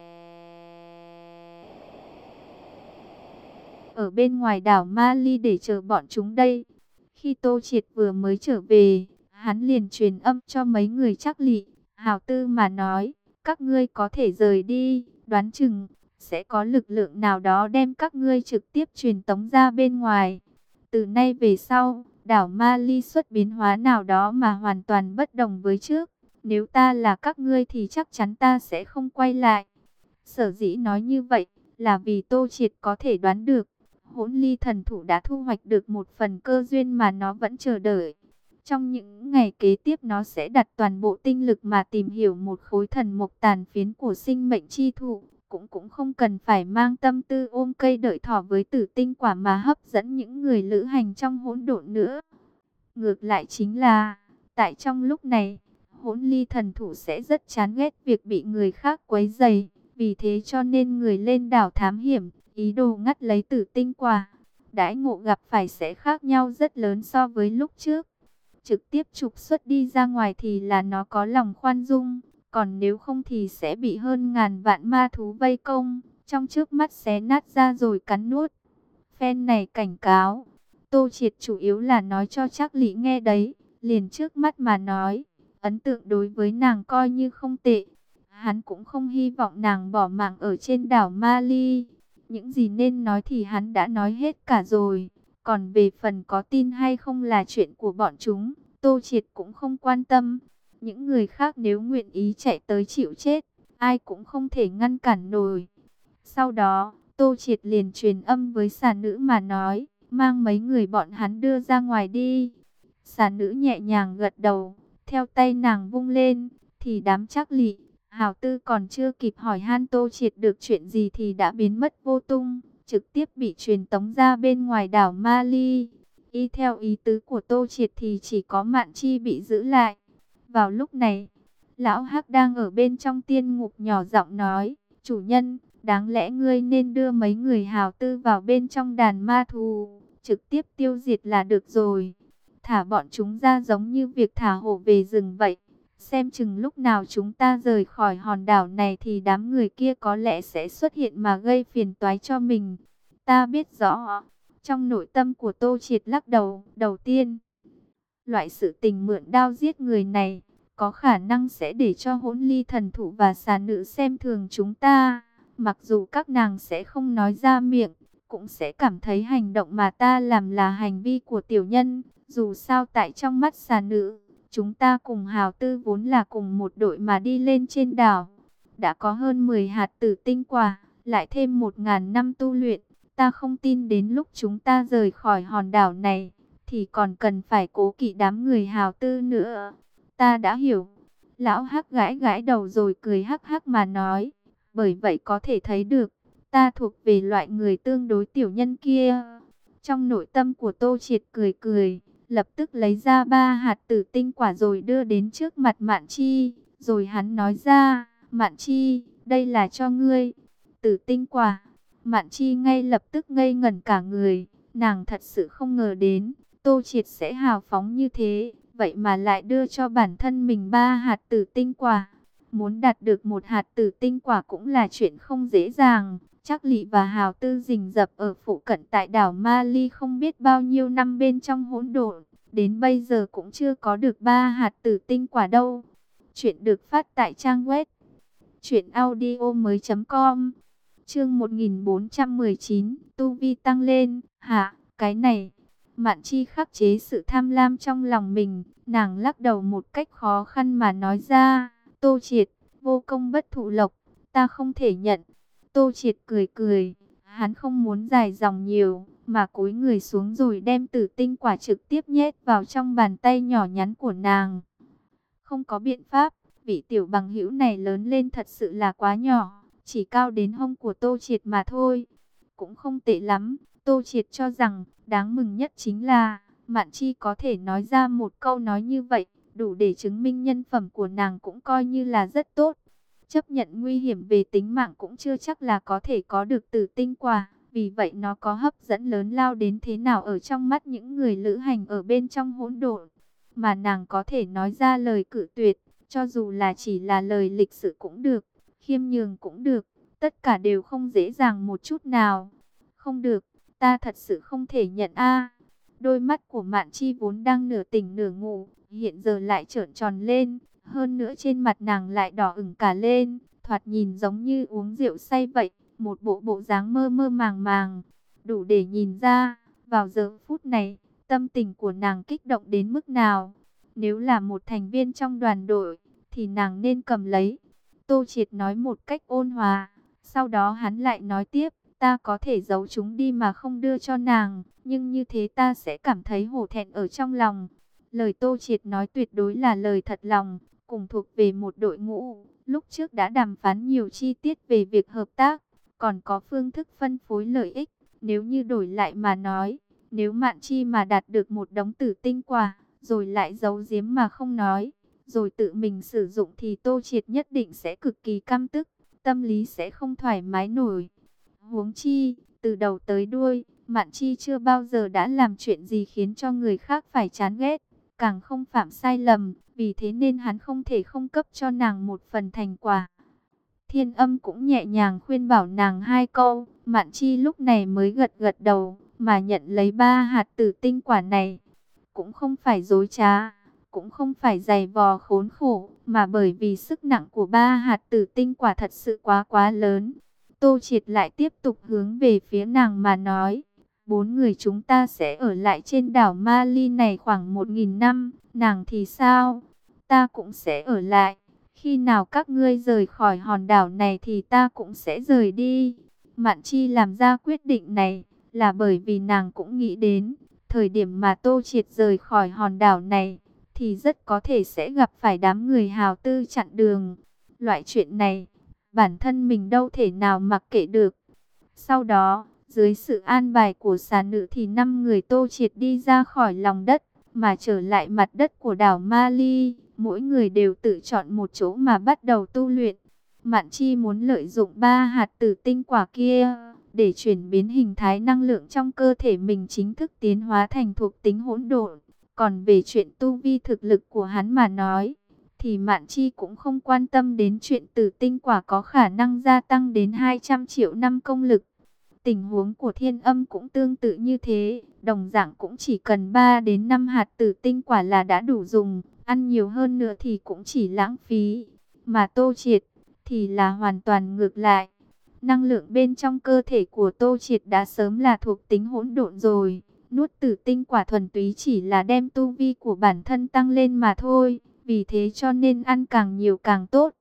ở bên ngoài đảo Ma Ly để chờ bọn chúng đây? Khi Tô Triệt vừa mới trở về, hắn liền truyền âm cho mấy người Trác Lị, Hào Tư mà nói, các ngươi có thể rời đi, đoán chừng sẽ có lực lượng nào đó đem các ngươi trực tiếp truyền tống ra bên ngoài. Từ nay về sau, đảo Ma Ly xuất biến hóa nào đó mà hoàn toàn bất đồng với trước. Nếu ta là các ngươi thì chắc chắn ta sẽ không quay lại. Sở dĩ nói như vậy là vì Tô Triệt có thể đoán được, hỗn ly thần thụ đã thu hoạch được một phần cơ duyên mà nó vẫn chờ đợi. Trong những ngày kế tiếp nó sẽ đặt toàn bộ tinh lực mà tìm hiểu một khối thần mộc tàn phiến của sinh mệnh chi thụ. Cũng cũng không cần phải mang tâm tư ôm cây đợi thỏ với tử tinh quả mà hấp dẫn những người lữ hành trong hỗn độn nữa. Ngược lại chính là, tại trong lúc này, hỗn ly thần thủ sẽ rất chán ghét việc bị người khác quấy rầy. Vì thế cho nên người lên đảo thám hiểm, ý đồ ngắt lấy tử tinh quả. Đãi ngộ gặp phải sẽ khác nhau rất lớn so với lúc trước. Trực tiếp trục xuất đi ra ngoài thì là nó có lòng khoan dung. Còn nếu không thì sẽ bị hơn ngàn vạn ma thú vây công, trong trước mắt xé nát ra rồi cắn nuốt. Phen này cảnh cáo, Tô Triệt chủ yếu là nói cho Trác Lị nghe đấy, liền trước mắt mà nói, ấn tượng đối với nàng coi như không tệ. Hắn cũng không hy vọng nàng bỏ mạng ở trên đảo Ma Ly. Những gì nên nói thì hắn đã nói hết cả rồi, còn về phần có tin hay không là chuyện của bọn chúng, Tô Triệt cũng không quan tâm. Những người khác nếu nguyện ý chạy tới chịu chết, ai cũng không thể ngăn cản nổi. Sau đó, Tô Triệt liền truyền âm với xà nữ mà nói, mang mấy người bọn hắn đưa ra ngoài đi. Xà nữ nhẹ nhàng gật đầu, theo tay nàng vung lên, thì đám Trác Lị, Hào Tư còn chưa kịp hỏi han Tô Triệt được chuyện gì thì đã biến mất vô tung, trực tiếp bị truyền tống ra bên ngoài đảo Mali. Y theo ý tứ của Tô Triệt thì chỉ có Mạn Chi bị giữ lại. Vào lúc này, Lão Hắc đang ở bên trong tiên ngục nhỏ giọng nói, chủ nhân, đáng lẽ ngươi nên đưa mấy người Hào Tư vào bên trong đàn ma thú, trực tiếp tiêu diệt là được rồi. Thả bọn chúng ra giống như việc thả hổ về rừng vậy. Xem chừng lúc nào chúng ta rời khỏi hòn đảo này thì đám người kia có lẽ sẽ xuất hiện mà gây phiền toái cho mình. Ta biết rõ. Trong nội tâm của Tô Triệt lắc đầu, đầu tiên, loại sự tình mượn đao giết người này, có khả năng sẽ để cho Hỗn Ly thần thụ và xà nữ xem thường chúng ta. Mặc dù các nàng sẽ không nói ra miệng, cũng sẽ cảm thấy hành động mà ta làm là hành vi của tiểu nhân. Dù sao tại trong mắt xà nữ, chúng ta cùng Hào Tư vốn là cùng một đội mà đi lên trên đảo. Đã có hơn mười hạt tử tinh quả, lại thêm một ngàn năm tu luyện. Ta không tin đến lúc chúng ta rời khỏi hòn đảo này, thì còn cần phải cố kỵ đám người Hào Tư nữa. Ta đã hiểu. Lão Hắc gãi gãi đầu rồi cười hắc hắc mà nói. Bởi vậy có thể thấy được, ta thuộc về loại người tương đối tiểu nhân kia. Trong nội tâm của Tô Triệt cười cười, lập tức lấy ra ba hạt tử tinh quả rồi đưa đến trước mặt Mạn Chi. Rồi hắn nói ra, Mạn Chi, đây là cho ngươi. Tử tinh quả. Mạn Chi ngay lập tức ngây ngẩn cả người. Nàng thật sự không ngờ đến, Tô Triệt sẽ hào phóng như thế. Vậy mà lại đưa cho bản thân mình ba hạt tử tinh quả. Muốn đạt được một hạt tử tinh quả cũng là chuyện không dễ dàng. Trác Lị và Hào Tư rình rập ở phụ cận tại đảo Mali không biết bao nhiêu năm bên trong hỗn độn, đến bây giờ cũng chưa có được ba hạt tử tinh quả đâu. Chuyện được phát tại trang web truyện audio mới chấm com. Chương một nghìn bốn trăm mười chín, tu vi tăng lên. Hả, cái này? Mạn Chi khắc chế sự tham lam trong lòng mình, nàng lắc đầu một cách khó khăn mà nói ra, Tô Triệt, vô công bất thụ lộc, ta không thể nhận. Tô Triệt cười cười, hắn không muốn dài dòng nhiều, mà cúi người xuống rồi đem tử tinh quả trực tiếp nhét vào trong bàn tay nhỏ nhắn của nàng. Không có biện pháp, vị tiểu bằng hữu này lớn lên thật sự là quá nhỏ, chỉ cao đến hông của Tô Triệt mà thôi. Cũng không tệ lắm, Tô Triệt cho rằng đáng mừng nhất chính là Mạn Chi có thể nói ra một câu nói như vậy, đủ để chứng minh nhân phẩm của nàng cũng coi như là rất tốt. Chấp nhận nguy hiểm về tính mạng cũng chưa chắc là có thể có được tử tinh quả, vì vậy nó có hấp dẫn lớn lao đến thế nào ở trong mắt những người lữ hành ở bên trong hỗn độn. Mà nàng có thể nói ra lời cự tuyệt, cho dù là chỉ là lời lịch sự cũng được, khiêm nhường cũng được, tất cả đều không dễ dàng một chút nào. Không được, ta thật sự không thể nhận a. Đôi mắt của Mạn Chi vốn đang nửa tỉnh nửa ngủ, hiện giờ lại trợn tròn lên, hơn nữa trên mặt nàng lại đỏ ửng cả lên, thoạt nhìn giống như uống rượu say vậy, một bộ bộ dáng mơ mơ màng màng. Đủ để nhìn ra, vào giờ phút này, tâm tình của nàng kích động đến mức nào. Nếu là một thành viên trong đoàn đội, thì nàng nên cầm lấy. Tô Triệt nói một cách ôn hòa, sau đó hắn lại nói tiếp, ta có thể giấu chúng đi mà không đưa cho nàng, nhưng như thế ta sẽ cảm thấy hổ thẹn ở trong lòng. Lời Tô Triệt nói tuyệt đối là lời thật lòng, cùng thuộc về một đội ngũ. Lúc trước đã đàm phán nhiều chi tiết về việc hợp tác, còn có phương thức phân phối lợi ích. Nếu như đổi lại mà nói, nếu Mạn Chi mà đạt được một đống tử tinh quả, rồi lại giấu giếm mà không nói, rồi tự mình sử dụng thì Tô Triệt nhất định sẽ cực kỳ căm tức, tâm lý sẽ không thoải mái nổi. Huống chi, từ đầu tới đuôi, Mạn Chi chưa bao giờ đã làm chuyện gì khiến cho người khác phải chán ghét, càng không phạm sai lầm, vì thế nên hắn không thể không cấp cho nàng một phần thành quả. Thiên Âm cũng nhẹ nhàng khuyên bảo nàng hai câu, Mạn Chi lúc này mới gật gật đầu, mà nhận lấy ba hạt tử tinh quả này. Cũng không phải dối trá, cũng không phải giày vò khốn khổ, mà bởi vì sức nặng của ba hạt tử tinh quả thật sự quá quá lớn. Tô Triệt lại tiếp tục hướng về phía nàng mà nói, bốn người chúng ta sẽ ở lại trên đảo Mali này khoảng một nghìn năm, nàng thì sao? Ta cũng sẽ ở lại, khi nào các ngươi rời khỏi hòn đảo này thì ta cũng sẽ rời đi. Mạn Chi làm ra quyết định này là bởi vì nàng cũng nghĩ đến, thời điểm mà Tô Triệt rời khỏi hòn đảo này, thì rất có thể sẽ gặp phải đám người hào tư chặn đường. Loại chuyện này, bản thân mình đâu thể nào mặc kệ được. Sau đó, dưới sự an bài của xà nữ thì năm người Tô Triệt đi ra khỏi lòng đất, mà trở lại mặt đất của đảo Mali. Mỗi người đều tự chọn một chỗ mà bắt đầu tu luyện. Mạn Chi muốn lợi dụng ba hạt tử tinh quả kia để chuyển biến hình thái năng lượng trong cơ thể mình, chính thức tiến hóa thành thuộc tính hỗn độn. Còn về chuyện tu vi thực lực của hắn mà nói, thì Mạn Chi cũng không quan tâm đến chuyện tử tinh quả có khả năng gia tăng đến hai trăm triệu năm công lực. Tình huống của Thiên Âm cũng tương tự như thế, đồng dạng cũng chỉ cần ba đến năm hạt tử tinh quả là đã đủ dùng, ăn nhiều hơn nữa thì cũng chỉ lãng phí. Mà Tô Triệt thì là hoàn toàn ngược lại. Năng lượng bên trong cơ thể của Tô Triệt đã sớm là thuộc tính hỗn độn rồi. Nuốt tử tinh quả thuần túy chỉ là đem tu vi của bản thân tăng lên mà thôi. Vì thế cho nên ăn càng nhiều càng tốt.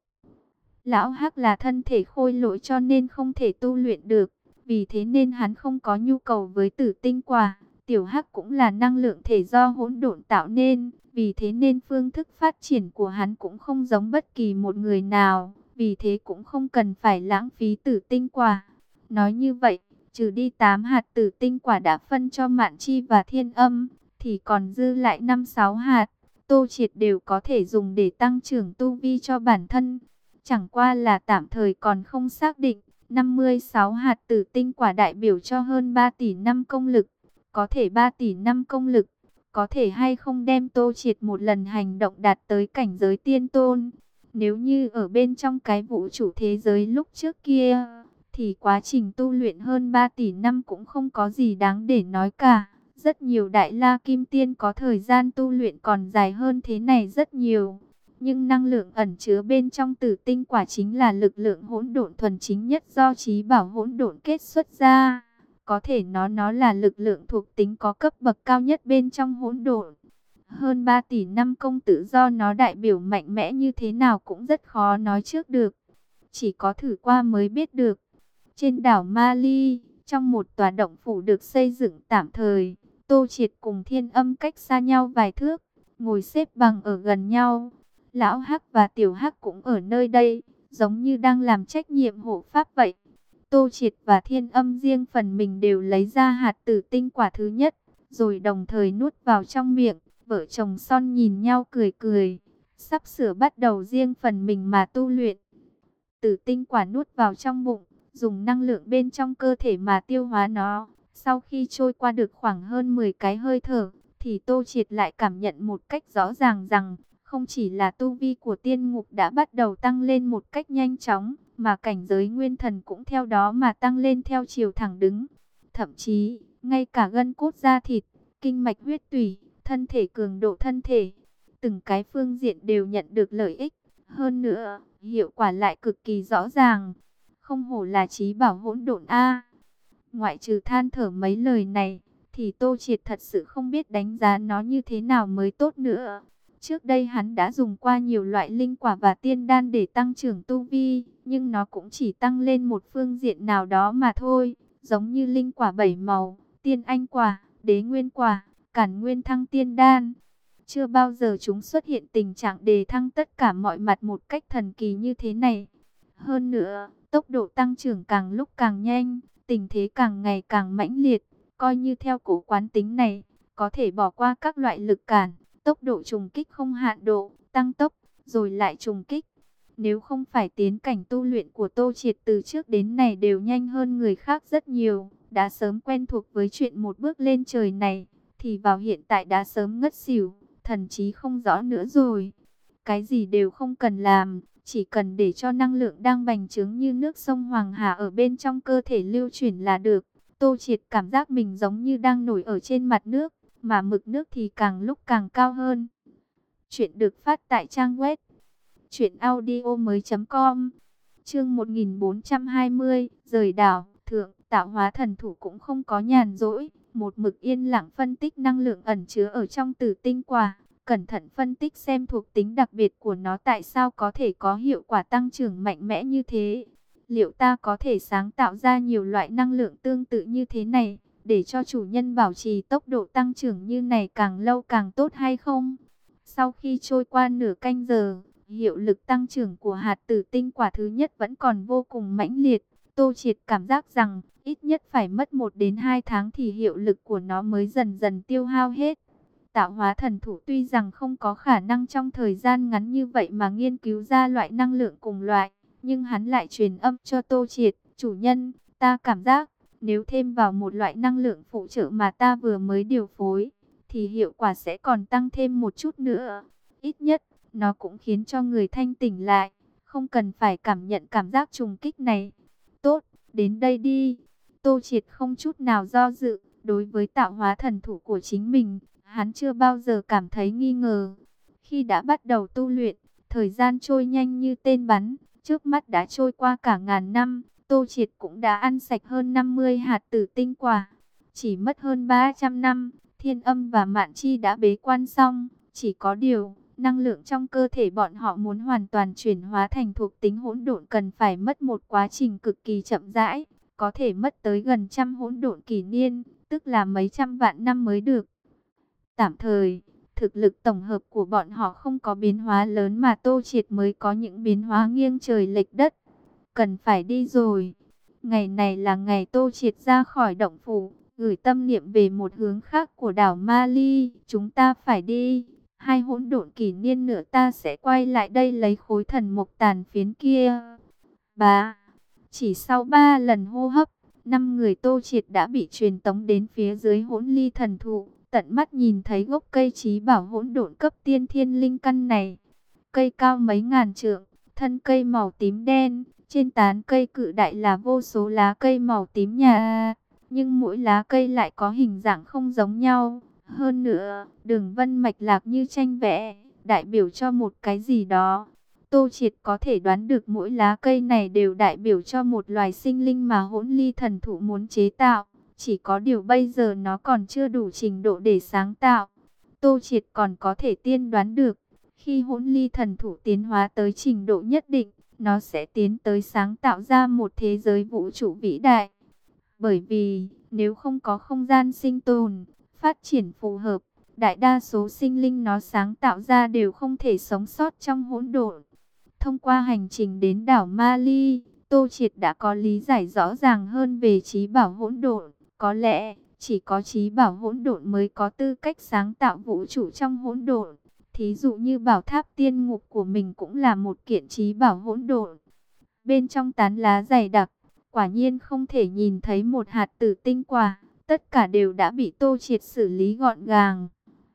Lão Hắc là thân thể khôi lỗi cho nên không thể tu luyện được. Vì thế nên hắn không có nhu cầu với tử tinh quả. Tiểu Hắc cũng là năng lượng thể do hỗn độn tạo nên. Vì thế nên phương thức phát triển của hắn cũng không giống bất kỳ một người nào. Vì thế cũng không cần phải lãng phí tử tinh quả. Nói như vậy, trừ đi tám hạt tử tinh quả đã phân cho Mạn Chi và Thiên Âm, thì còn dư lại năm sáu hạt. Tô Triệt đều có thể dùng để tăng trưởng tu vi cho bản thân. Chẳng qua là tạm thời còn không xác định. năm mươi sáu hạt tử tinh quả đại biểu cho hơn ba tỷ năm công lực. Có thể ba tỷ năm công lực, có thể hay không đem Tô Triệt một lần hành động đạt tới cảnh giới tiên tôn. Nếu như ở bên trong cái vũ trụ thế giới lúc trước kia, thì quá trình tu luyện hơn ba tỷ năm cũng không có gì đáng để nói cả. Rất nhiều đại la kim tiên có thời gian tu luyện còn dài hơn thế này rất nhiều. Nhưng năng lượng ẩn chứa bên trong tử tinh quả chính là lực lượng hỗn độn thuần chính nhất do trí bảo hỗn độn kết xuất ra. Có thể nói nó là lực lượng thuộc tính có cấp bậc cao nhất bên trong hỗn độn. Hơn ba tỷ năm công tử do nó đại biểu mạnh mẽ như thế nào cũng rất khó nói trước được. Chỉ có thử qua mới biết được. Trên đảo Mali, trong một tòa động phủ được xây dựng tạm thời, Tô Triệt cùng Thiên Âm cách xa nhau vài thước, ngồi xếp bằng ở gần nhau. Lão Hắc và Tiểu Hắc cũng ở nơi đây, giống như đang làm trách nhiệm hộ pháp vậy. Tô Triệt và Thiên Âm riêng phần mình đều lấy ra hạt tử tinh quả thứ nhất, rồi đồng thời nuốt vào trong miệng. Vợ chồng son nhìn nhau cười cười, sắp sửa bắt đầu riêng phần mình mà tu luyện. Tử tinh quả nuốt vào trong bụng, dùng năng lượng bên trong cơ thể mà tiêu hóa nó. Sau khi trôi qua được khoảng hơn mười cái hơi thở, thì Tô Triệt lại cảm nhận một cách rõ ràng rằng, không chỉ là tu vi của tiên ngục đã bắt đầu tăng lên một cách nhanh chóng, mà cảnh giới nguyên thần cũng theo đó mà tăng lên theo chiều thẳng đứng. Thậm chí, ngay cả gân cốt da thịt, kinh mạch huyết tủy, thân thể cường độ thân thể, từng cái phương diện đều nhận được lợi ích. Hơn nữa, hiệu quả lại cực kỳ rõ ràng. Không hổ là trí bảo hỗn độn a. Ngoại trừ than thở mấy lời này, thì Tô Triệt thật sự không biết đánh giá nó như thế nào mới tốt nữa. Trước đây hắn đã dùng qua nhiều loại linh quả và tiên đan để tăng trưởng tu vi, nhưng nó cũng chỉ tăng lên một phương diện nào đó mà thôi. Giống như linh quả bảy màu, tiên anh quả, đế nguyên quả, cản nguyên thăng tiên đan. Chưa bao giờ chúng xuất hiện tình trạng đề thăng tất cả mọi mặt một cách thần kỳ như thế này. Hơn nữa, tốc độ tăng trưởng càng lúc càng nhanh, tình thế càng ngày càng mãnh liệt. Coi như theo cổ quán tính này, có thể bỏ qua các loại lực cản, tốc độ trùng kích không hạn độ, tăng tốc, rồi lại trùng kích. Nếu không phải tiến cảnh tu luyện của Tô Triệt từ trước đến nay đều nhanh hơn người khác rất nhiều, đã sớm quen thuộc với chuyện một bước lên trời này, thì vào hiện tại đã sớm ngất xỉu, thần trí không rõ nữa rồi. Cái gì đều không cần làm, chỉ cần để cho năng lượng đang bành trướng như nước sông Hoàng Hà ở bên trong cơ thể lưu chuyển là được. Tô Triệt cảm giác mình giống như đang nổi ở trên mặt nước, mà mực nước thì càng lúc càng cao hơn. Chuyện được phát tại trang web truyện audio mới chấm com. Chương một nghìn bốn trăm hai mươi, rời đảo. Thượng, tạo hóa thần thủ cũng không có nhàn rỗi, một mực yên lặng phân tích năng lượng ẩn chứa ở trong tử tinh quả, cẩn thận phân tích xem thuộc tính đặc biệt của nó tại sao có thể có hiệu quả tăng trưởng mạnh mẽ như thế. liệu ta có thể sáng tạo ra nhiều loại năng lượng tương tự như thế này, để cho chủ nhân bảo trì tốc độ tăng trưởng như này càng lâu càng tốt hay không? Sau khi trôi qua nửa canh giờ, hiệu lực tăng trưởng của hạt tử tinh quả thứ nhất vẫn còn vô cùng mãnh liệt. Tô Triệt cảm giác rằng ít nhất phải mất một đến hai tháng thì hiệu lực của nó mới dần dần tiêu hao hết. Tạo hóa thần thủ tuy rằng không có khả năng trong thời gian ngắn như vậy mà nghiên cứu ra loại năng lượng cùng loại, nhưng hắn lại truyền âm cho Tô Triệt, chủ nhân, ta cảm giác nếu thêm vào một loại năng lượng phụ trợ mà ta vừa mới điều phối, thì hiệu quả sẽ còn tăng thêm một chút nữa. Ít nhất, nó cũng khiến cho người thanh tỉnh lại, không cần phải cảm nhận cảm giác trùng kích này. Tốt, đến đây đi. Tô Triệt không chút nào do dự, đối với tạo hóa thần thủ của chính mình, hắn chưa bao giờ cảm thấy nghi ngờ. Khi đã bắt đầu tu luyện, thời gian trôi nhanh như tên bắn, trước mắt đã trôi qua cả ngàn năm, Tô Triệt cũng đã ăn sạch hơn năm mươi hạt tử tinh quả. Chỉ mất hơn ba trăm năm, Thiên Âm và Mạn Chi đã bế quan xong, chỉ có điều, năng lượng trong cơ thể bọn họ muốn hoàn toàn chuyển hóa thành thuộc tính hỗn độn cần phải mất một quá trình cực kỳ chậm rãi, có thể mất tới gần trăm hỗn độn kỷ niên, tức là mấy trăm vạn năm mới được. Tạm thời, thực lực tổng hợp của bọn họ không có biến hóa lớn mà Tô Triệt mới có những biến hóa nghiêng trời lệch đất. Cần phải đi rồi. Ngày này là ngày Tô Triệt ra khỏi động phủ, gửi tâm niệm về một hướng khác của đảo Ma Ly. Chúng ta phải đi. Hai hỗn độn kỷ niên nữa ta sẽ quay lại đây lấy khối thần mộc tàn phiến kia. Ba. Chỉ sau ba lần hô hấp, năm người Tô Triệt đã bị truyền tống đến phía dưới hỗn ly thần thụ, tận mắt nhìn thấy gốc cây trí bảo hỗn độn cấp tiên thiên linh căn này. Cây cao mấy ngàn trượng, thân cây màu tím đen, trên tán cây cự đại là vô số lá cây màu tím nhà, nhưng mỗi lá cây lại có hình dạng không giống nhau. Hơn nữa, đường vân mạch lạc như tranh vẽ, đại biểu cho một cái gì đó. Tô Triệt có thể đoán được mỗi lá cây này đều đại biểu cho một loài sinh linh mà hỗn ly thần thụ muốn chế tạo. Chỉ có điều bây giờ nó còn chưa đủ trình độ để sáng tạo. Tô Triệt còn có thể tiên đoán được, khi hỗn ly thần thụ tiến hóa tới trình độ nhất định, nó sẽ tiến tới sáng tạo ra một thế giới vũ trụ vĩ đại. Bởi vì, nếu không có không gian sinh tồn, phát triển phù hợp, đại đa số sinh linh nó sáng tạo ra đều không thể sống sót trong hỗn độn. Thông qua hành trình đến đảo Ma Ly, Tô Triệt đã có lý giải rõ ràng hơn về trí bảo hỗn độn. Có lẽ, chỉ có trí bảo hỗn độn mới có tư cách sáng tạo vũ trụ trong hỗn độn. Thí dụ như bảo tháp tiên ngục của mình cũng là một kiện trí bảo hỗn độn. Bên trong tán lá dày đặc, quả nhiên không thể nhìn thấy một hạt tử tinh quả. Tất cả đều đã bị Tô Triệt xử lý gọn gàng.